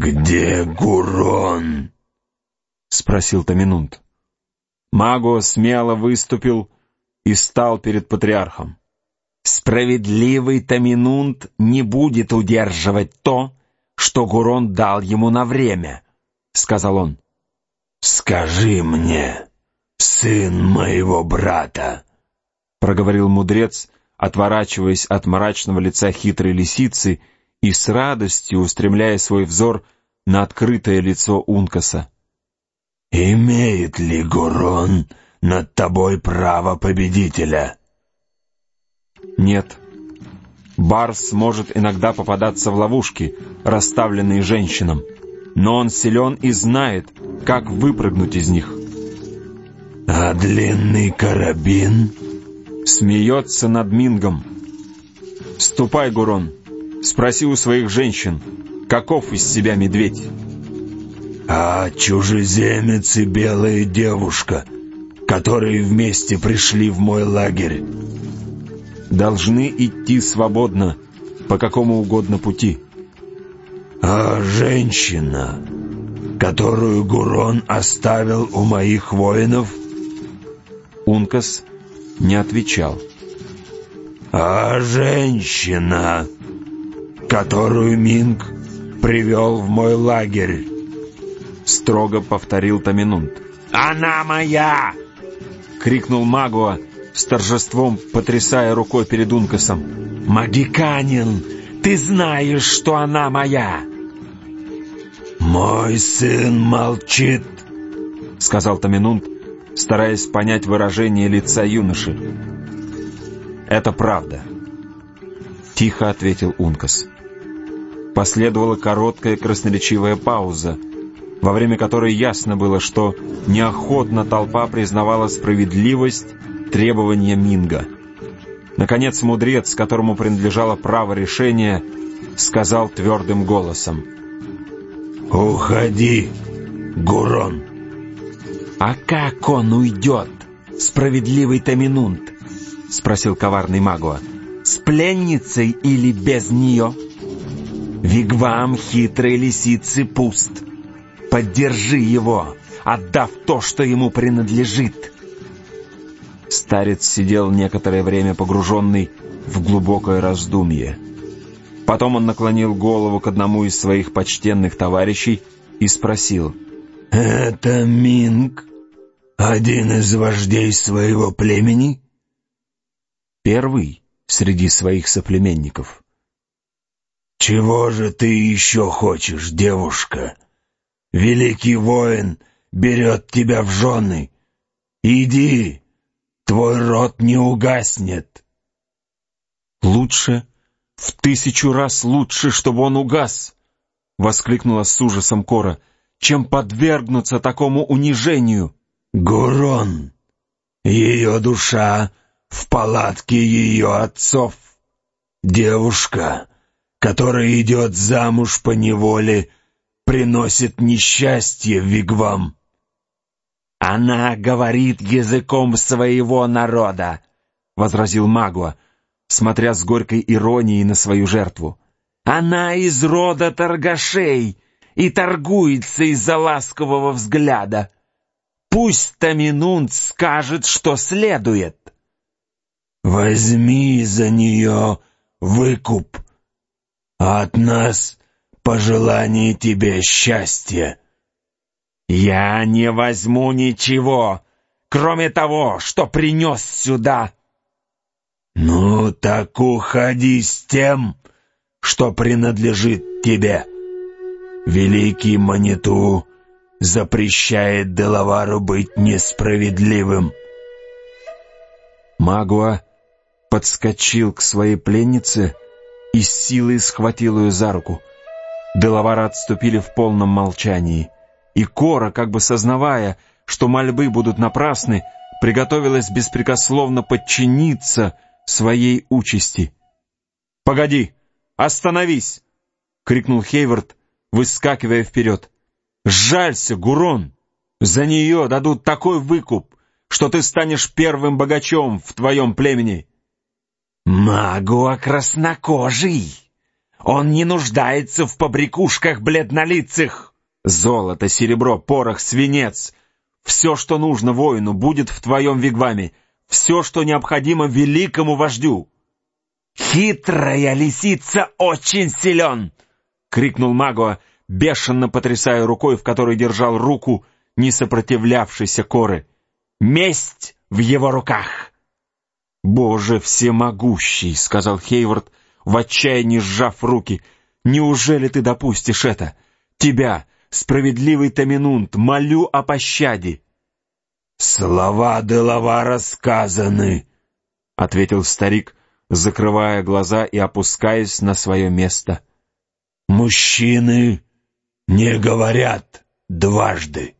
«Где Гурон?» — спросил Таминунт. Магуа смело выступил и стал перед патриархом. «Справедливый Таминунт не будет удерживать то, что Гурон дал ему на время», — сказал он. «Скажи мне, сын моего брата», — проговорил мудрец, отворачиваясь от мрачного лица хитрой лисицы и с радостью устремляя свой взор на открытое лицо Ункаса. «Имеет ли Гурон над тобой право победителя?» «Нет. Барс может иногда попадаться в ловушки, расставленные женщинам, но он силен и знает, как выпрыгнуть из них». «А длинный карабин?» Смеется над Мингом. «Ступай, Гурон, спроси у своих женщин, каков из себя медведь». «А чужеземец и белая девушка, которые вместе пришли в мой лагерь?» «Должны идти свободно, по какому угодно пути». «А женщина, которую Гурон оставил у моих воинов?» Ункас не отвечал. «А женщина, которую Минг привел в мой лагерь?» Строго повторил Таминунт. «Она моя!» — крикнул Магуа, с торжеством потрясая рукой перед Ункасом. «Магиканин, ты знаешь, что она моя!» «Мой сын молчит», — сказал Таминунт, стараясь понять выражение лица юноши. «Это правда», — тихо ответил Ункас. Последовала короткая красноречивая пауза, во время которой ясно было, что неохотно толпа признавала справедливость требования Минга. Наконец мудрец, которому принадлежало право решения, сказал твердым голосом: «Уходи, Гурон». «А как он уйдет, справедливый Таминунт?» — спросил коварный Магуа. «С пленницей или без нее? Вигвам хитрой лисицы пуст. Поддержи его, отдав то, что ему принадлежит». Старец сидел некоторое время погруженный в глубокое раздумье. Потом он наклонил голову к одному из своих почтенных товарищей и спросил: «Это Минг, один из вождей своего племени?» «Первый среди своих соплеменников». «Чего же ты еще хочешь, девушка? Великий воин берет тебя в жены. Иди, твой род не угаснет». «Лучше, в 1000 раз лучше, чтобы он угас!» — воскликнула с ужасом Кора. «Чем подвергнуться такому унижению!» «Гурон, ее душа в палатке ее отцов. Девушка, которая идет замуж по неволе, приносит несчастье в вигвам». «Она говорит языком своего народа», — возразил Магуа, смотря с горькой иронией на свою жертву. «Она из рода торгашей и торгуется из-за ласкового взгляда. Пусть Таминунт скажет, что следует». «Возьми за нее выкуп, а от нас пожелание тебе счастья». «Я не возьму ничего, кроме того, что принес сюда». «Ну так уходи с тем, что принадлежит тебе. Великий Маниту запрещает Делавару быть несправедливым». Магуа подскочил к своей пленнице и с силой схватил ее за руку. Делавары отступили в полном молчании, и Кора, как бы сознавая, что мольбы будут напрасны, приготовилась беспрекословно подчиниться своей участи. «Погоди! Остановись!» — крикнул Хейвард, выскакивая вперед. «Сжалься, Гурон! За нее дадут такой выкуп, что ты станешь первым богачом в твоем племени». «Магуа краснокожий! Он не нуждается в побрякушках бледнолицых. Золото, серебро, порох, свинец. Все, что нужно воину, будет в твоем вигваме. Все, что необходимо великому вождю. «Хитрая лисица очень силен!» — крикнул Магуа, бешено потрясая рукой, в которой держал руку не сопротивлявшейся Коры. «Месть в его руках!» «Боже всемогущий!» — сказал Хейвард, в отчаянии сжав руки. «Неужели ты допустишь это? Тебя, справедливый Таминунт, молю о пощаде!» «Слова Делавара сказаны», — ответил старик, закрывая глаза и опускаясь на свое место. «Мужчины не говорят дважды».